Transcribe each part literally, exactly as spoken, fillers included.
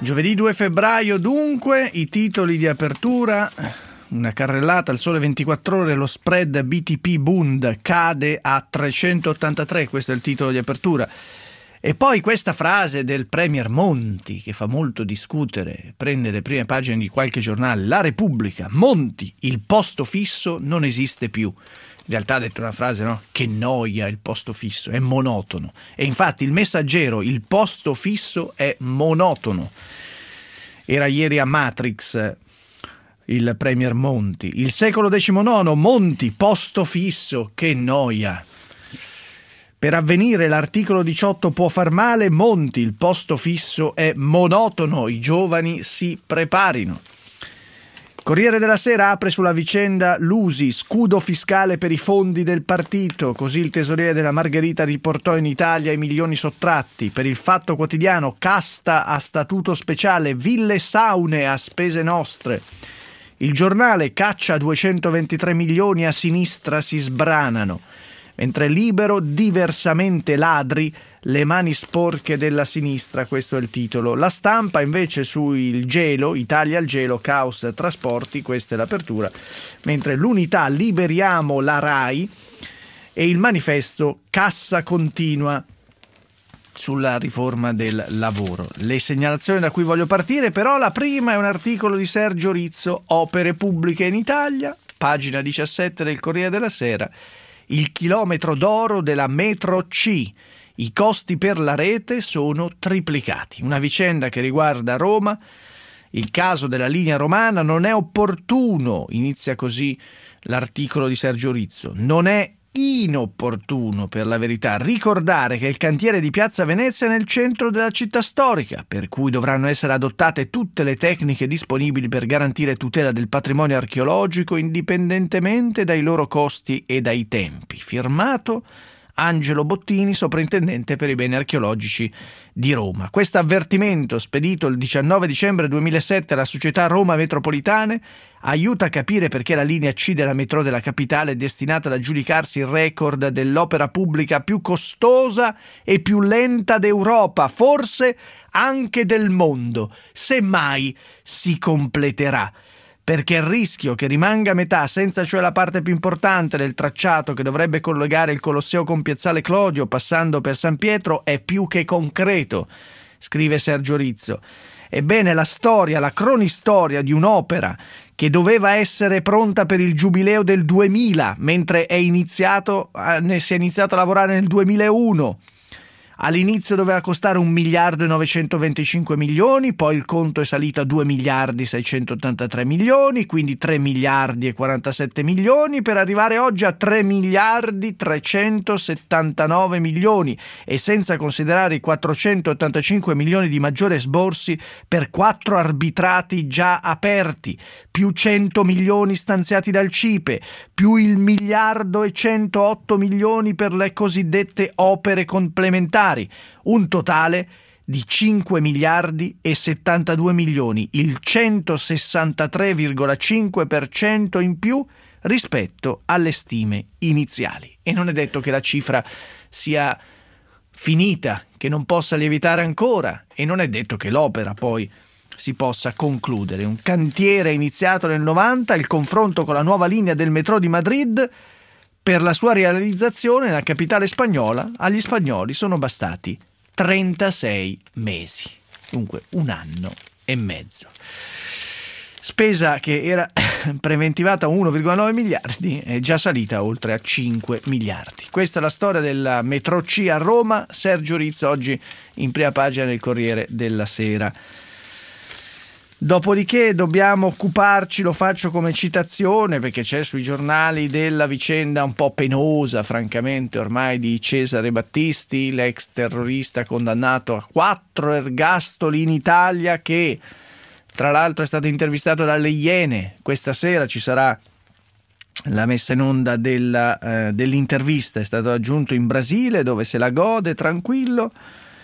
Giovedì due febbraio dunque, i titoli di apertura, una carrellata al Sole ventiquattro Ore, lo spread B T P Bund cade a trecentottantatré, questo è il titolo di apertura. E poi questa frase del Premier Monti che fa molto discutere, prende le prime pagine di qualche giornale, La Repubblica, Monti, il posto fisso non esiste più. In realtà ha detto una frase, no? Che noia il posto fisso, è monotono. E infatti il Messaggero, il posto fisso è monotono. Era ieri a Matrix il Premier Monti. Il Secolo diciannove, Monti, posto fisso, che noia. Per Avvenire, l'articolo diciotto può far male, Monti, il posto fisso è monotono, i giovani si preparino. Corriere della Sera apre sulla vicenda Lusi, scudo fiscale per i fondi del partito, così il tesoriere della Margherita riportò in Italia i milioni sottratti. Per il Fatto Quotidiano, casta a statuto speciale, ville saune a spese nostre. Il Giornale, caccia duecentoventitré milioni, a sinistra si sbranano. Mentre Libero, diversamente ladri, le mani sporche della sinistra, questo è il titolo. La Stampa invece sul gelo, Italia al gelo, caos trasporti, questa è l'apertura. Mentre l'Unità, liberiamo la RAI, e il Manifesto, cassa continua sulla riforma del lavoro. Le segnalazioni da cui voglio partire, però la prima è un articolo di Sergio Rizzo, opere pubbliche in Italia, pagina diciassette del Corriere della Sera. Il chilometro d'oro della metro C. I costi per la rete sono triplicati. Una vicenda che riguarda Roma. Il caso della linea romana non è opportuno, inizia così l'articolo di Sergio Rizzo. Non è inopportuno, per la verità, ricordare che il cantiere di Piazza Venezia è nel centro della città storica, per cui dovranno essere adottate tutte le tecniche disponibili per garantire tutela del patrimonio archeologico indipendentemente dai loro costi e dai tempi. Firmato Angelo Bottini, sovrintendente per i beni archeologici di Roma. Questo avvertimento, spedito il diciannove dicembre duemilasette alla società Roma Metropolitane, aiuta a capire perché la linea C della metro della capitale è destinata ad aggiudicarsi il record dell'opera pubblica più costosa e più lenta d'Europa, forse anche del mondo, se mai si completerà. Perché il rischio che rimanga a metà, senza cioè la parte più importante del tracciato che dovrebbe collegare il Colosseo con Piazzale Clodio passando per San Pietro, è più che concreto, scrive Sergio Rizzo. Ebbene, la storia, la cronistoria di un'opera che doveva essere pronta per il giubileo del duemila, mentre è iniziato, ne si è iniziato a lavorare nel duemilauno. All'inizio doveva costare un miliardo e novecentoventicinque milioni, poi il conto è salito a due miliardi seicentottantatré milioni, quindi tre miliardi e quarantasette milioni, per arrivare oggi a tre miliardi trecentosettantanove milioni, e senza considerare i quattrocentottantacinque milioni di maggiori esborsi per quattro arbitrati già aperti, più cento milioni stanziati dal C I P E, più il miliardo e centootto milioni per le cosiddette opere complementari. Un totale di cinque miliardi e settantadue milioni, il centosessantatré virgola cinque per cento in più rispetto alle stime iniziali. E non è detto che la cifra sia finita, che non possa lievitare ancora, e non è detto che l'opera poi si possa concludere. Un cantiere iniziato nel novanta, il confronto con la nuova linea del metro di Madrid. Per la sua realizzazione nella capitale spagnola agli spagnoli sono bastati trentasei mesi, dunque un anno e mezzo. Spesa che era preventivata a uno virgola nove miliardi è già salita oltre a cinque miliardi. Questa è la storia della metro C a Roma. Sergio Rizzo oggi in prima pagina del Corriere della Sera. Dopodiché dobbiamo occuparci, lo faccio come citazione perché c'è sui giornali, della vicenda un po' penosa, francamente, ormai, di Cesare Battisti, l'ex terrorista condannato a quattro ergastoli in Italia, che tra l'altro è stato intervistato dalle Iene. Questa sera ci sarà la messa in onda della, eh, dell'intervista, è stato aggiunto in Brasile, dove se la gode tranquillo,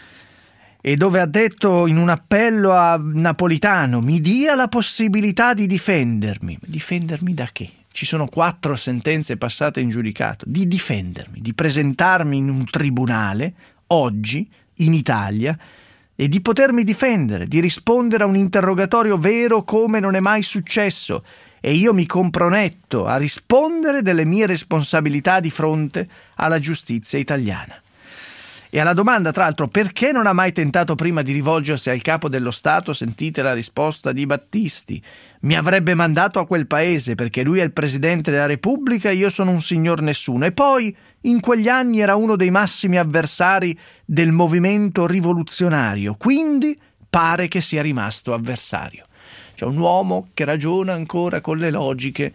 e dove ha detto in un appello a Napolitano: mi dia la possibilità di difendermi. Difendermi da che? Ci sono quattro sentenze passate in giudicato. Di difendermi, di presentarmi in un tribunale oggi in Italia e di potermi difendere, di rispondere a un interrogatorio vero come non è mai successo, e io mi comprometto a rispondere delle mie responsabilità di fronte alla giustizia italiana. E alla domanda, tra l'altro, perché non ha mai tentato prima di rivolgersi al capo dello Stato, sentite la risposta di Battisti: mi avrebbe mandato a quel paese perché lui è il Presidente della Repubblica e io sono un signor nessuno, e poi in quegli anni era uno dei massimi avversari del movimento rivoluzionario, quindi pare che sia rimasto avversario. Cioè un uomo che ragiona ancora con le logiche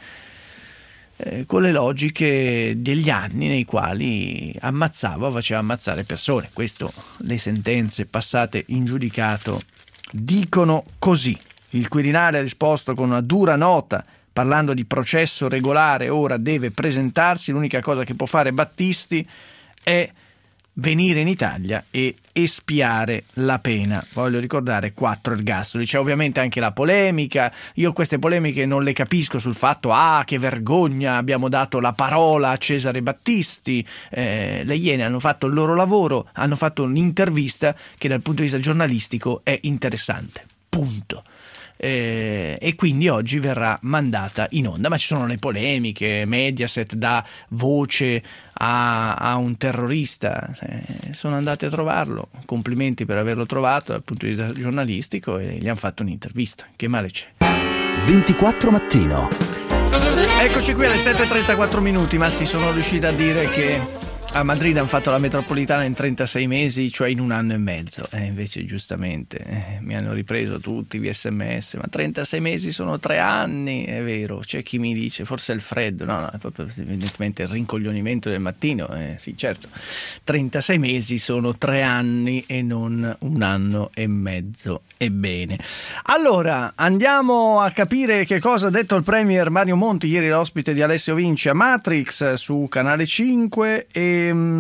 eh, con le logiche degli anni nei quali ammazzava, faceva ammazzare persone. Questo le sentenze passate in giudicato dicono così. Il Quirinale ha risposto con una dura nota parlando di processo regolare, ora deve presentarsi. L'unica cosa che può fare Battisti è venire in Italia e espiare la pena. Voglio ricordare quattro ergastoli. C'è ovviamente anche la polemica. Io queste polemiche non le capisco sul fatto ah che vergogna, abbiamo dato la parola a Cesare Battisti. Eh, le Iene hanno fatto il loro lavoro, hanno fatto un'intervista che dal punto di vista giornalistico è interessante. Punto. Eh, e quindi oggi verrà mandata in onda, ma ci sono le polemiche. Mediaset dà voce a, a un terrorista, eh, sono andati a trovarlo, complimenti per averlo trovato dal punto di vista giornalistico, e gli hanno fatto un'intervista. Che male c'è? ventiquattro mattino. Eccoci qui alle sette e trentaquattro minuti. Ma si sono riusciti a dire che a Madrid hanno fatto la metropolitana in trentasei mesi, cioè in un anno e mezzo. E eh, invece giustamente eh, mi hanno ripreso tutti via sms, ma trentasei mesi sono tre anni, è vero. C'è chi mi dice forse è il freddo, no, no, è proprio evidentemente il rincoglionimento del mattino. Eh, sì, certo, trentasei mesi sono tre anni e non un anno e mezzo. Ebbene, allora andiamo a capire che cosa ha detto il premier Mario Monti, ieri l'ospite di Alessio Vinci a Matrix su Canale cinque. E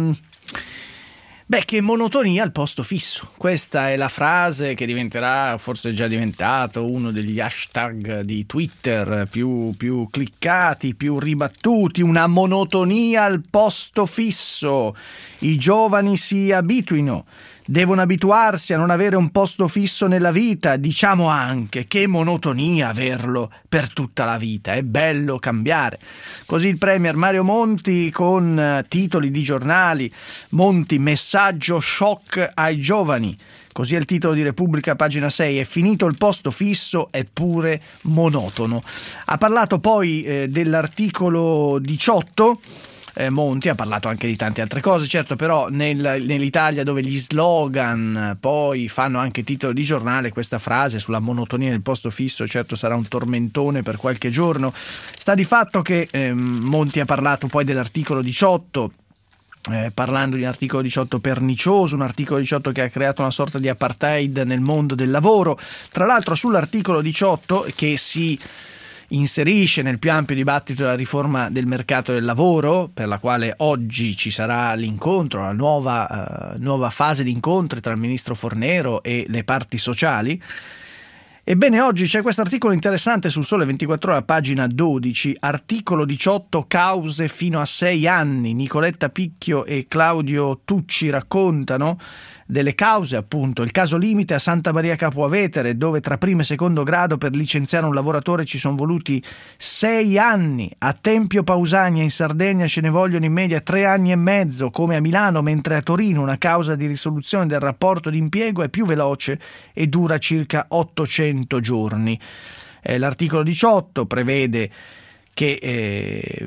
beh, che monotonia al posto fisso. Questa è la frase che diventerà, forse è già diventato, uno degli hashtag di Twitter più, più cliccati, più ribattuti. Una monotonia al posto fisso. I giovani si abituino, devono abituarsi a non avere un posto fisso nella vita. Diciamo anche che monotonia averlo per tutta la vita, è bello cambiare. Così il premier Mario Monti con titoli di giornali: Monti, messaggio shock ai giovani. Così è il titolo di Repubblica, pagina sei. È finito il posto fisso, eppure monotono. Ha parlato poi eh, dell'articolo diciotto. Eh, Monti ha parlato anche di tante altre cose, certo, però nel, nell'Italia dove gli slogan poi fanno anche titolo di giornale, questa frase sulla monotonia del posto fisso certo sarà un tormentone per qualche giorno. Sta di fatto che eh, Monti ha parlato poi dell'articolo diciotto, eh, parlando di un articolo diciotto pernicioso, un articolo diciotto che ha creato una sorta di apartheid nel mondo del lavoro. Tra l'altro sull'articolo diciotto, che si inserisce nel più ampio dibattito della riforma del mercato del lavoro, per la quale oggi ci sarà l'incontro, la nuova, uh, nuova fase di incontri tra il ministro Fornero e le parti sociali. Ebbene, oggi c'è questo articolo interessante sul Sole ventiquattro Ore, pagina dodici, articolo diciotto, cause fino a sei anni. Nicoletta Picchio e Claudio Tucci raccontano delle cause, appunto. Il caso limite a Santa Maria Capua Vetere, dove tra primo e secondo grado per licenziare un lavoratore ci sono voluti sei anni. A Tempio Pausania in Sardegna ce ne vogliono in media tre anni e mezzo, come a Milano, mentre a Torino una causa di risoluzione del rapporto di impiego è più veloce e dura circa ottocento giorni. Eh, l'articolo diciotto prevede che eh,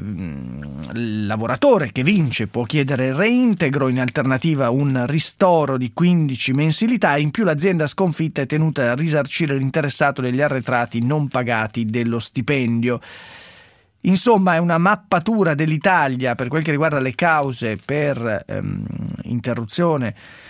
il lavoratore che vince può chiedere il reintegro, in alternativa un ristoro di quindici mensilità, e in più l'azienda sconfitta è tenuta a risarcire l'interessato degli arretrati non pagati dello stipendio. Insomma, è una mappatura dell'Italia per quel che riguarda le cause per ehm, interruzione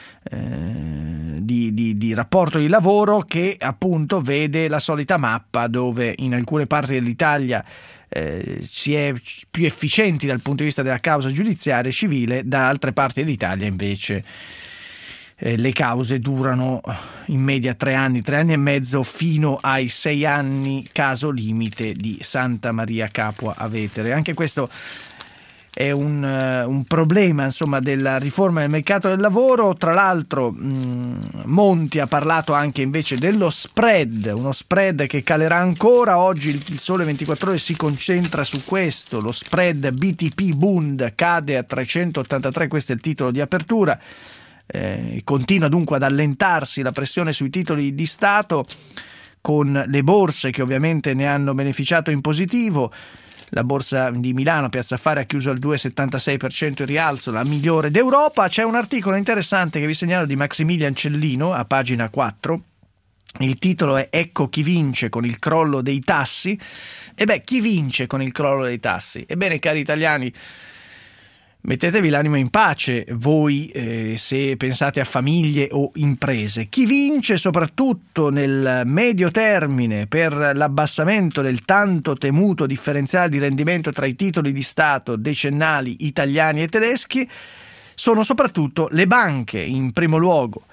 Eh, di, di, di rapporto di lavoro, che appunto vede la solita mappa dove in alcune parti dell'Italia eh, si è più efficienti dal punto di vista della causa giudiziaria e civile, da altre parti dell'Italia invece eh, le cause durano in media tre anni, tre anni e mezzo fino ai sei anni, caso limite di Santa Maria Capua a Vetere. Anche questo è un, uh, un problema insomma della riforma del mercato del lavoro. Tra l'altro mh, Monti ha parlato anche invece dello spread, uno spread che calerà ancora. Oggi il, il Sole ventiquattro Ore si concentra su questo, lo spread B T P Bund cade a trecentottantatré, questo è il titolo di apertura. Eh, continua dunque ad allentarsi la pressione sui titoli di Stato, con le borse che ovviamente ne hanno beneficiato in positivo. La borsa di Milano, Piazza Affari, ha chiuso al due virgola settantasei per cento in rialzo, la migliore d'Europa. C'è un articolo interessante che vi segnalo di Maximilian Cellino a pagina quattro. Il titolo è "Ecco chi vince con il crollo dei tassi". E beh, chi vince con il crollo dei tassi? Ebbene, cari italiani, mettetevi l'animo in pace voi eh, se pensate a famiglie o imprese. Chi vince soprattutto nel medio termine per l'abbassamento del tanto temuto differenziale di rendimento tra i titoli di Stato decennali italiani e tedeschi sono soprattutto le banche, in primo luogo.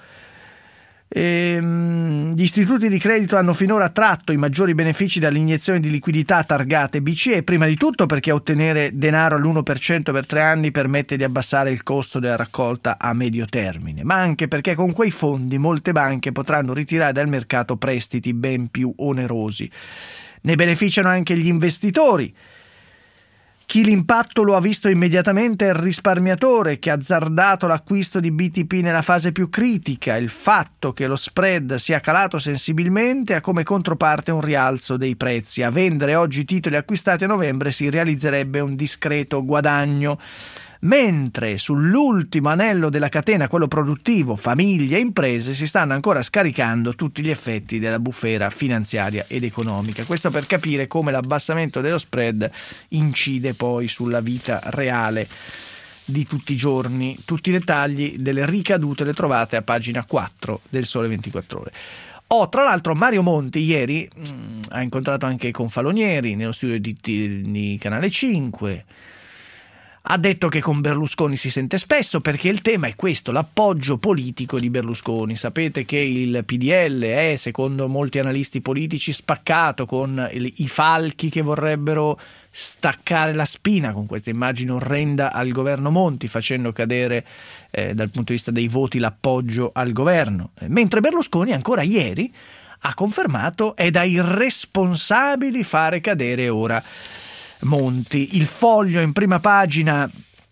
Ehm, gli istituti di credito hanno finora tratto i maggiori benefici dall'iniezione di liquidità targate B C E, prima di tutto perché ottenere denaro all'uno per cento per tre anni permette di abbassare il costo della raccolta a medio termine, ma anche perché con quei fondi molte banche potranno ritirare dal mercato prestiti ben più onerosi. Ne beneficiano anche gli investitori. Chi l'impatto lo ha visto immediatamente è il risparmiatore, che ha azzardato l'acquisto di B T P nella fase più critica. Il fatto che lo spread sia calato sensibilmente ha come controparte un rialzo dei prezzi. A vendere oggi i titoli acquistati a novembre si realizzerebbe un discreto guadagno. Mentre sull'ultimo anello della catena, quello produttivo, famiglie e imprese, si stanno ancora scaricando tutti gli effetti della bufera finanziaria ed economica. Questo per capire come l'abbassamento dello spread incide poi sulla vita reale di tutti i giorni. Tutti i dettagli delle ricadute le trovate a pagina quattro del Sole ventiquattro Ore. Oh, tra l'altro Mario Monti ieri mh, ha incontrato anche Confalonieri nello studio di, di Canale cinque. Ha detto che con Berlusconi si sente spesso, perché il tema è questo, l'appoggio politico di Berlusconi. Sapete che il P D L è, secondo molti analisti politici, spaccato, con i falchi che vorrebbero staccare la spina con questa immagine orrenda al governo Monti, facendo cadere eh, dal punto di vista dei voti l'appoggio al governo. Mentre Berlusconi ancora ieri ha confermato è da irresponsabili fare cadere ora Monti. Il Foglio in prima pagina,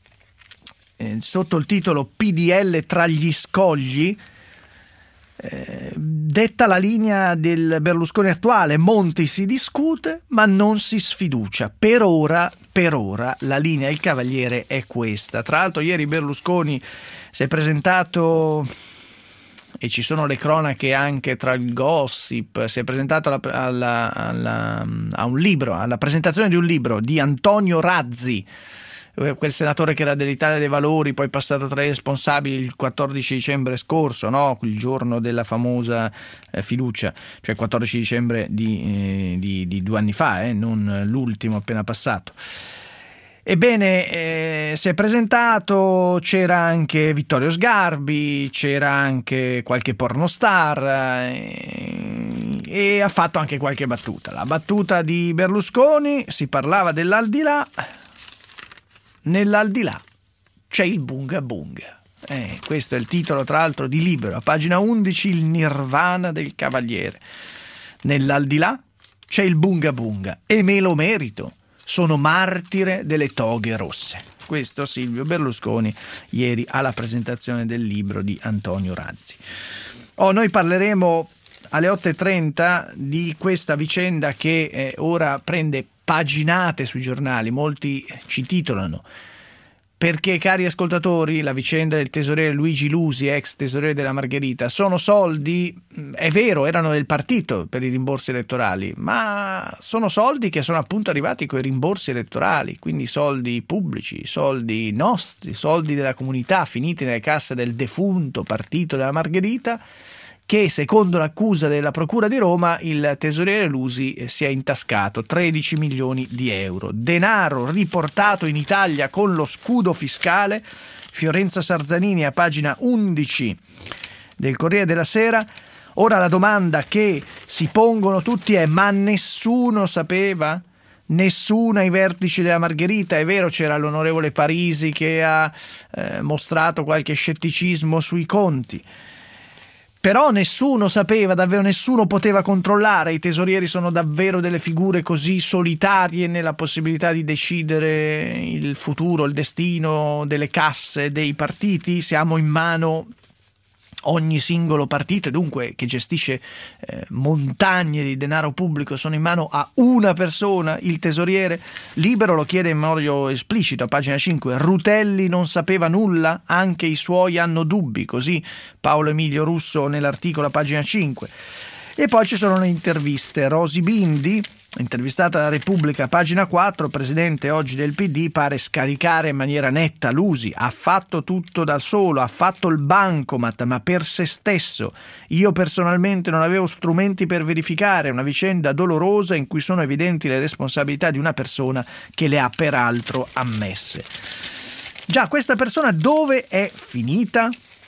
eh, sotto il titolo P D L tra gli scogli, eh, detta la linea del Berlusconi attuale: Monti si discute ma non si sfiducia. Per ora, per ora la linea del Cavaliere è questa. Tra l'altro ieri Berlusconi si è presentato, e ci sono le cronache anche tra il gossip, si è presentato alla, alla, alla, a un libro, alla presentazione di un libro di Antonio Razzi, quel senatore che era dell'Italia dei Valori, poi passato tra i responsabili il quattordici dicembre scorso, no? Il giorno della famosa eh, fiducia, cioè il quattordici dicembre di, eh, di, di due anni fa, eh, non l'ultimo appena passato. Ebbene, eh, si è presentato, c'era anche Vittorio Sgarbi, c'era anche qualche pornostar eh, e ha fatto anche qualche battuta. La battuta di Berlusconi, si parlava dell'aldilà, nell'aldilà c'è il bunga bunga. Eh, questo è il titolo tra l'altro di Libero, a pagina undici, il nirvana del Cavaliere. Nell'aldilà c'è il bunga bunga e me lo merito. Sono martire delle toghe rosse. Questo Silvio Berlusconi ieri alla presentazione del libro di Antonio Razzi. Oh, noi parleremo alle otto e trenta di questa vicenda che eh, ora prende paginate sui giornali. Molti ci titolano. Perché, cari ascoltatori, la vicenda del tesoriere Luigi Lusi, ex tesoriere della Margherita, sono soldi, è vero, erano del partito per i rimborsi elettorali, ma sono soldi che sono appunto arrivati con i rimborsi elettorali, quindi soldi pubblici, soldi nostri, soldi della comunità finiti nelle casse del defunto partito della Margherita, che secondo l'accusa della Procura di Roma il tesoriere Lusi si è intascato tredici milioni di euro. Denaro riportato in Italia con lo scudo fiscale. Fiorenza Sarzanini a pagina undici del Corriere della Sera. Ora la domanda che si pongono tutti è: ma nessuno sapeva? nessuno ai vertici della Margherita. È vero, c'era l'onorevole Parisi che ha eh, mostrato qualche scetticismo sui conti, però nessuno sapeva, davvero nessuno poteva controllare. I tesorieri sono davvero delle figure così solitarie nella possibilità di decidere il futuro, il destino delle casse dei partiti. Siamo in mano ogni singolo partito, e dunque che gestisce eh, montagne di denaro pubblico, sono in mano a una persona, il tesoriere. Libero lo chiede in modo esplicito a pagina cinque: Rutelli non sapeva nulla, anche i suoi hanno dubbi, così Paolo Emilio Russo nell'articolo a pagina cinque. E poi ci sono le interviste. Rosy Bindi, intervistata alla Repubblica, pagina quattro, presidente oggi del P D, pare scaricare in maniera netta Lusi. Ha fatto tutto da solo, ha fatto il bancomat, ma per se stesso. Io personalmente non avevo strumenti per verificare, una vicenda dolorosa in cui sono evidenti le responsabilità di una persona che le ha peraltro ammesse. Già, questa persona dove è finita?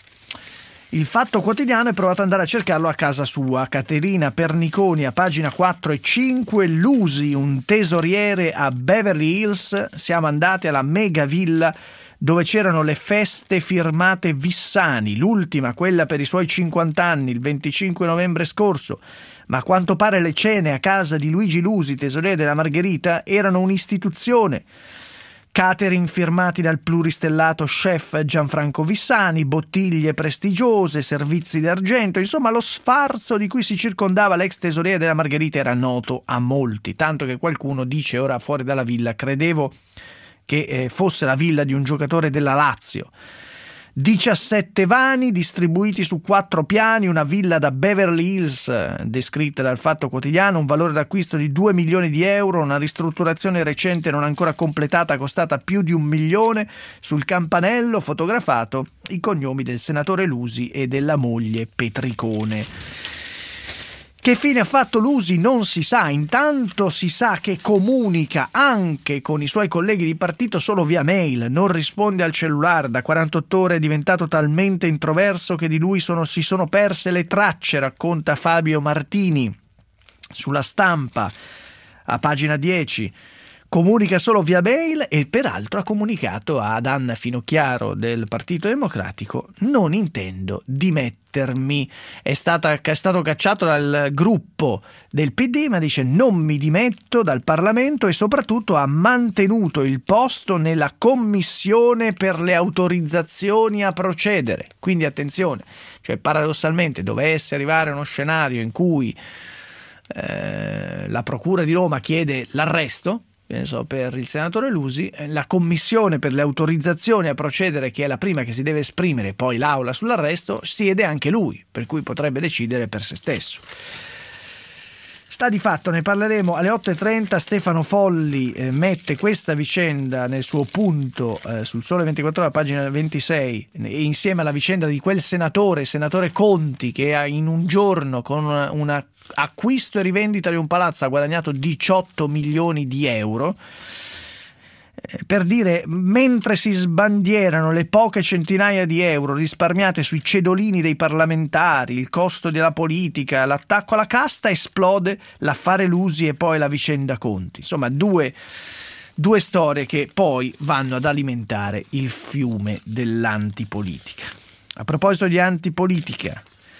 Il Fatto Quotidiano è provato ad andare a cercarlo a casa sua. Caterina Perniconi a pagina quattro e cinque. Lusi, un tesoriere a Beverly Hills. Siamo andati alla mega villa dove c'erano le feste firmate Vissani, l'ultima, quella per i suoi cinquanta anni, il venticinque novembre scorso. Ma a quanto pare le cene a casa di Luigi Lusi, tesoriere della Margherita, erano un'istituzione. Catering firmati dal pluristellato chef Gianfranco Vissani, bottiglie prestigiose, servizi d'argento, insomma lo sfarzo di cui si circondava l'ex tesoriere della Margherita era noto a molti, tanto che qualcuno dice ora fuori dalla villa: credevo che eh, fosse la villa di un giocatore della Lazio. diciassette vani distribuiti su quattro piani, una villa da Beverly Hills descritta dal Fatto Quotidiano, un valore d'acquisto di due milioni di euro, una ristrutturazione recente non ancora completata costata più di un milione. Sul campanello fotografato i cognomi del senatore Lusi e della moglie Petricone. Che fine ha fatto Lusi non si sa. Intanto si sa che comunica anche con i suoi colleghi di partito solo via mail, non risponde al cellulare. Da quarantotto ore è diventato talmente introverso che di lui sono, si sono perse le tracce, racconta Fabio Martini sulla Stampa a pagina dieci. Comunica solo via mail e peraltro ha comunicato ad Anna Finocchiaro del Partito Democratico: non intendo dimettermi. È, stata, è stato cacciato dal gruppo del P D, ma dice: non mi dimetto dal Parlamento, e soprattutto ha mantenuto il posto nella commissione per le autorizzazioni a procedere. Quindi attenzione, cioè paradossalmente dovesse arrivare uno scenario in cui eh, la Procura di Roma chiede l'arresto, So, per il senatore Lusi, la commissione per le autorizzazioni a procedere, che è la prima che si deve esprimere, poi l'aula sull'arresto, siede anche lui, per cui potrebbe decidere per se stesso. Sta di fatto, ne parleremo alle otto e trenta. Stefano Folli eh, mette questa vicenda nel suo punto eh, sul Sole ventiquattro Ore, pagina ventisei, e insieme alla vicenda di quel senatore, senatore Conti, che ha in un giorno con una, una acquisto e rivendita di un palazzo ha guadagnato diciotto milioni di euro. Per dire, mentre si sbandierano le poche centinaia di euro risparmiate sui cedolini dei parlamentari, il costo della politica, l'attacco alla casta, esplode l'affare Lusi e poi la vicenda Conti. Insomma, due, due storie che poi vanno ad alimentare il fiume dell'antipolitica. A proposito di antipolitica,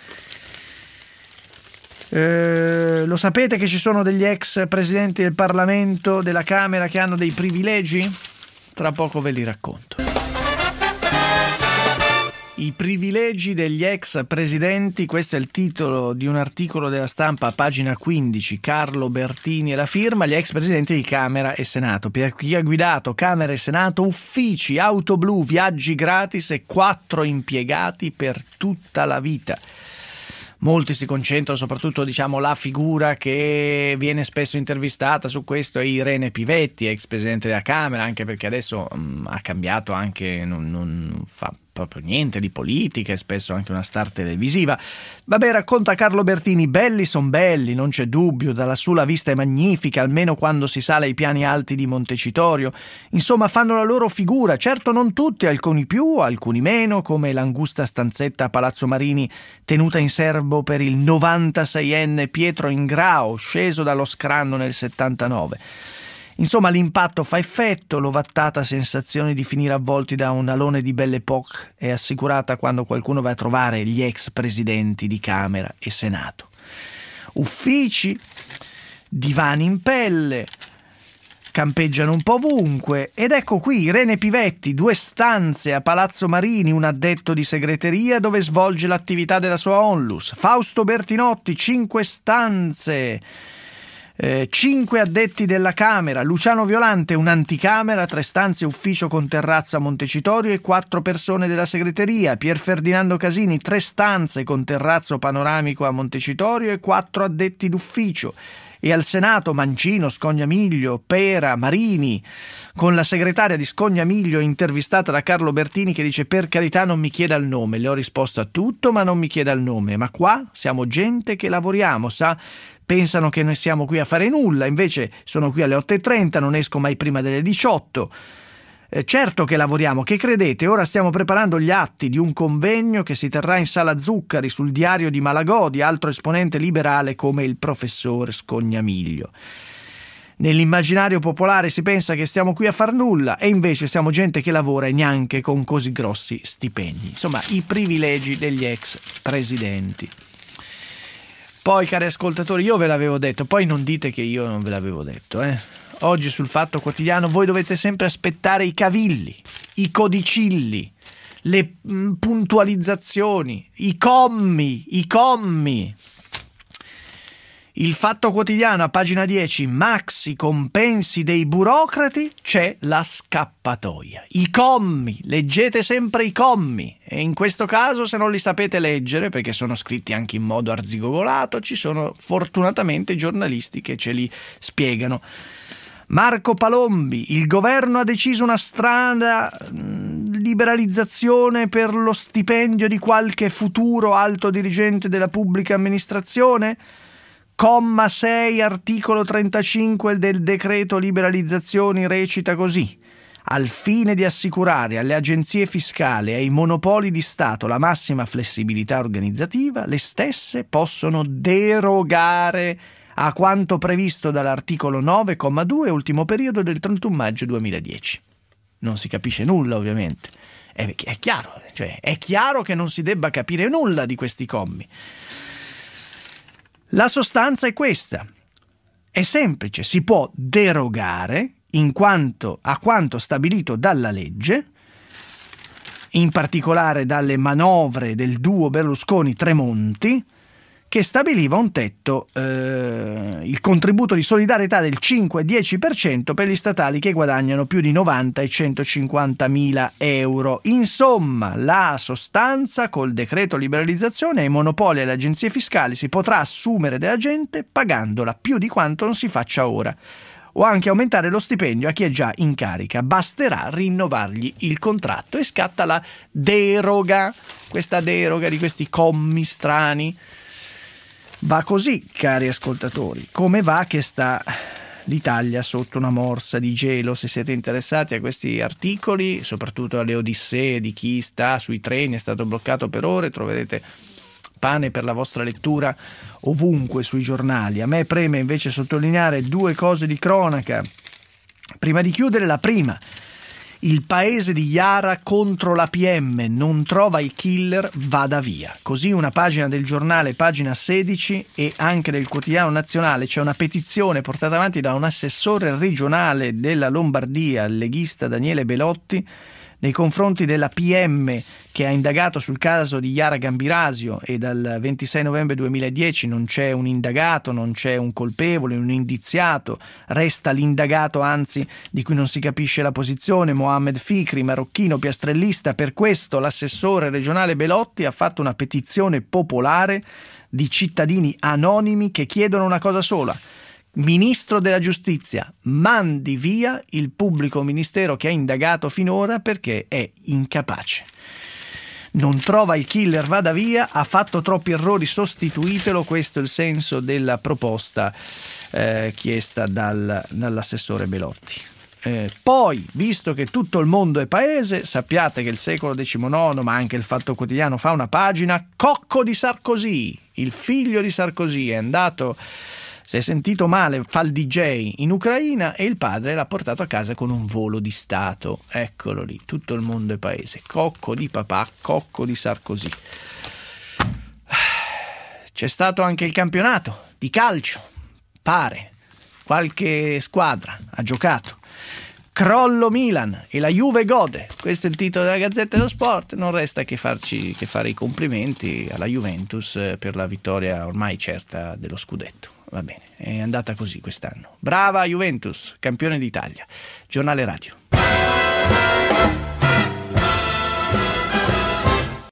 Eh, lo sapete che ci sono degli ex presidenti del Parlamento, della Camera, che hanno dei privilegi? Tra poco ve li racconto. I privilegi degli ex presidenti, questo è il titolo di un articolo della Stampa a pagina quindici, Carlo Bertini e la firma. Gli ex presidenti di Camera e Senato: per chi ha guidato Camera e Senato, uffici, auto blu, viaggi gratis e quattro impiegati per tutta la vita. Molti si concentrano soprattutto, diciamo, la figura che viene spesso intervistata su questo è Irene Pivetti, ex presidente della Camera, anche perché adesso mh, ha cambiato anche, non, non fa proprio niente di politica, e spesso anche una star televisiva. Vabbè, racconta Carlo Bertini: belli son belli, non c'è dubbio, da lassù la vista è magnifica, almeno quando si sale ai piani alti di Montecitorio. Insomma, fanno la loro figura, certo non tutti, alcuni più, alcuni meno, come l'angusta stanzetta a Palazzo Marini tenuta in serbo per il novantaseienne Pietro Ingrao, sceso dallo scranno nel settantanove. Insomma, l'impatto fa effetto, l'ovattata sensazione di finire avvolti da un alone di Belle Époque è assicurata quando qualcuno va a trovare gli ex presidenti di Camera e Senato. Uffici, divani in pelle, campeggiano un po' ovunque, ed ecco qui Irene Pivetti, due stanze a Palazzo Marini, un addetto di segreteria dove svolge l'attività della sua onlus. Fausto Bertinotti, cinque stanze, eh, cinque addetti della Camera. Luciano Violante, un'anticamera, tre stanze ufficio con terrazzo a Montecitorio e quattro persone della segreteria. Pier Ferdinando Casini, tre stanze con terrazzo panoramico a Montecitorio e quattro addetti d'ufficio. E al Senato Mancino, Scognamiglio, Pera, Marini, con la segretaria di Scognamiglio intervistata da Carlo Bertini che dice: per carità non mi chieda il nome, le ho risposto a tutto ma non mi chieda il nome, ma qua siamo gente che lavoriamo, sa, pensano che noi siamo qui a fare nulla, invece sono qui alle otto e trenta, non esco mai prima delle diciotto. Eh, certo che lavoriamo, che credete? Ora stiamo preparando gli atti di un convegno che si terrà in Sala Zuccari sul diario di Malagò di altro esponente liberale come il professor Scognamiglio. Nell'immaginario popolare si pensa che stiamo qui a far nulla e invece siamo gente che lavora e neanche con così grossi stipendi. Insomma, i privilegi degli ex presidenti. Poi, cari ascoltatori, io ve l'avevo detto, poi non dite che io non ve l'avevo detto, eh. Oggi sul Fatto Quotidiano voi dovete sempre aspettare i cavilli, i codicilli, le mh, puntualizzazioni, i commi, i commi. Il Fatto Quotidiano a pagina dieci, maxi compensi dei burocrati, c'è la scappatoia. I commi, leggete sempre i commi e in questo caso se non li sapete leggere, perché sono scritti anche in modo arzigogolato, ci sono fortunatamente giornalisti che ce li spiegano. Marco Palombi, il governo ha deciso una strana liberalizzazione per lo stipendio di qualche futuro alto dirigente della pubblica amministrazione? Comma sei, articolo trentacinque del decreto liberalizzazioni recita così: al fine di assicurare alle agenzie fiscali e ai monopoli di Stato la massima flessibilità organizzativa, le stesse possono derogare a quanto previsto dall'articolo nove, comma due, ultimo periodo del trentuno maggio duemiladieci. Non si capisce nulla, ovviamente. È, è chiaro, cioè, è chiaro che non si debba capire nulla di questi commi. La sostanza è questa. È semplice, si può derogare in quanto a quanto stabilito dalla legge, in particolare dalle manovre del duo Berlusconi-Tremonti, che stabiliva un tetto, eh, il contributo di solidarietà del cinque e dieci per cento per gli statali che guadagnano più di novanta e centocinquantamila euro. Insomma, la sostanza, col decreto liberalizzazione ai monopoli e alle agenzie fiscali si potrà assumere della gente pagandola più di quanto non si faccia ora, o anche aumentare lo stipendio a chi è già in carica. Basterà rinnovargli il contratto e scatta la deroga, questa deroga di questi commi strani. Va così, cari ascoltatori, come va che sta l'Italia sotto una morsa di gelo. Se siete interessati a questi articoli, soprattutto alle odissee di chi sta sui treni, è stato bloccato per ore, troverete pane per la vostra lettura ovunque sui giornali. A me preme invece sottolineare due cose di cronaca. Prima di chiudere, la prima: il paese di Iara contro la P M, non trova il killer, vada via. Così una pagina del giornale, pagina sedici, e anche del Quotidiano Nazionale, c'è una petizione portata avanti da un assessore regionale della Lombardia, il leghista Daniele Belotti, nei confronti della P M che ha indagato sul caso di Iara Gambirasio, e dal ventisei novembre duemiladieci non c'è un indagato, non c'è un colpevole, un indiziato, resta l'indagato, anzi, di cui non si capisce la posizione, Mohamed Fikri, marocchino piastrellista. Per questo l'assessore regionale Belotti ha fatto una petizione popolare di cittadini anonimi che chiedono una cosa sola: Ministro della Giustizia, mandi via il pubblico ministero che ha indagato finora perché è incapace. Non trova il killer, vada via, ha fatto troppi errori, sostituitelo. Questo è il senso della proposta eh, chiesta dal, dall'assessore Belotti. Eh, poi, visto che tutto il mondo è paese, sappiate che il Secolo diciannove, ma anche il Fatto Quotidiano, fa una pagina: Cocco di Sarkozy, il figlio di Sarkozy, è andato si è sentito male, fa il D J in Ucraina e il padre l'ha portato a casa con un volo di Stato. Eccolo lì, tutto il mondo è paese. Cocco di papà, cocco di Sarkozy. C'è stato anche il campionato di calcio, pare, qualche squadra ha giocato. Crollo Milan e la Juve gode, questo è il titolo della Gazzetta dello Sport. Non resta che farci che fare i complimenti alla Juventus per la vittoria ormai certa dello scudetto. Va bene, è andata così quest'anno. Brava Juventus, campione d'Italia. Giornale Radio.